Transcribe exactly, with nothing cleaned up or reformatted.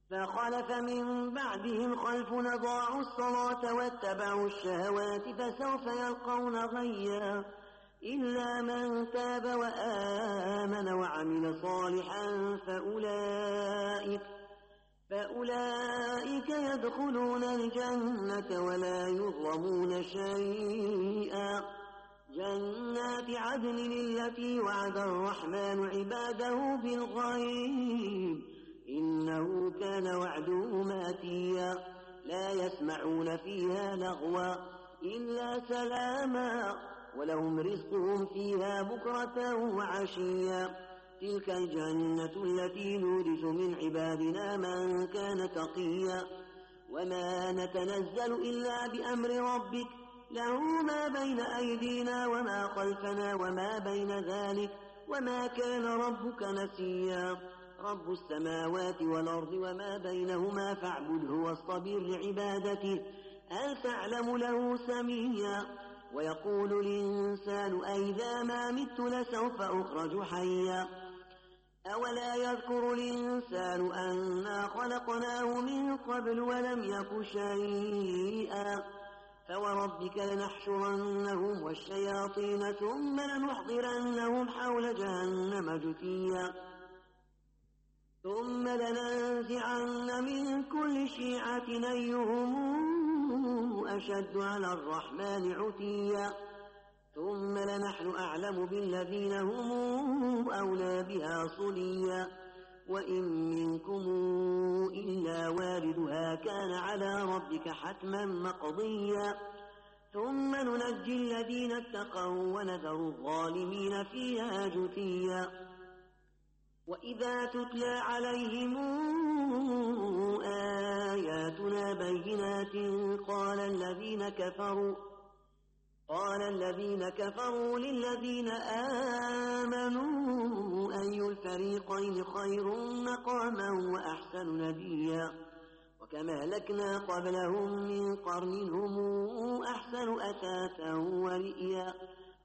فخلف من بعدهم خلف أضاعوا الصلاة واتبعوا الشهوات فسوف يلقون غيا إلا من تاب وآمن وعمل صالحا فأولئك, فأولئك يدخلون الجنة ولا يظلمون شيئا جنات عدن التي وعد الرحمن عباده بالغيب إنه كان وعده ماتيا لا يسمعون فيها لغوا إلا سلاما ولهم رزقهم فيها بكرة وعشيا تلك الجنة التي نورث من عبادنا من كان تقيا وما نتنزل إلا بأمر ربك له ما بين أيدينا وما خلفنا وما بين ذلك وما كان ربك نسيا رب السماوات والأرض وما بينهما فاعبده واصطبر لعبادته هل تعلم له سميا ويقول الإنسان أئذا ما مت لسوف أخرج حيا أولا يذكر الإنسان أنا خلقناه من قبل ولم يك شيئا فوربك لنحشرنهم والشياطين ثم لنحضرنهم حول جهنم جثيا ثم لننزعن من كل شيعة أيهم أشد على الرحمن عتيا ثم لنحن أعلم بالذين هم أولى بها صليا وإن منكم إلا واردها كان على ربك حتما مقضيا ثم ننجي الذين اتقوا ونذر الظالمين فيها جثيا وإذا تتلى عليهم آياتنا بينات قال الذين كفروا قال الذين كفروا للذين آمنوا أي الفريقين خير مقاما وأحسن نديا وكما أهلكنا قبلهم من قرن هم أحسن أثاثا ورئيا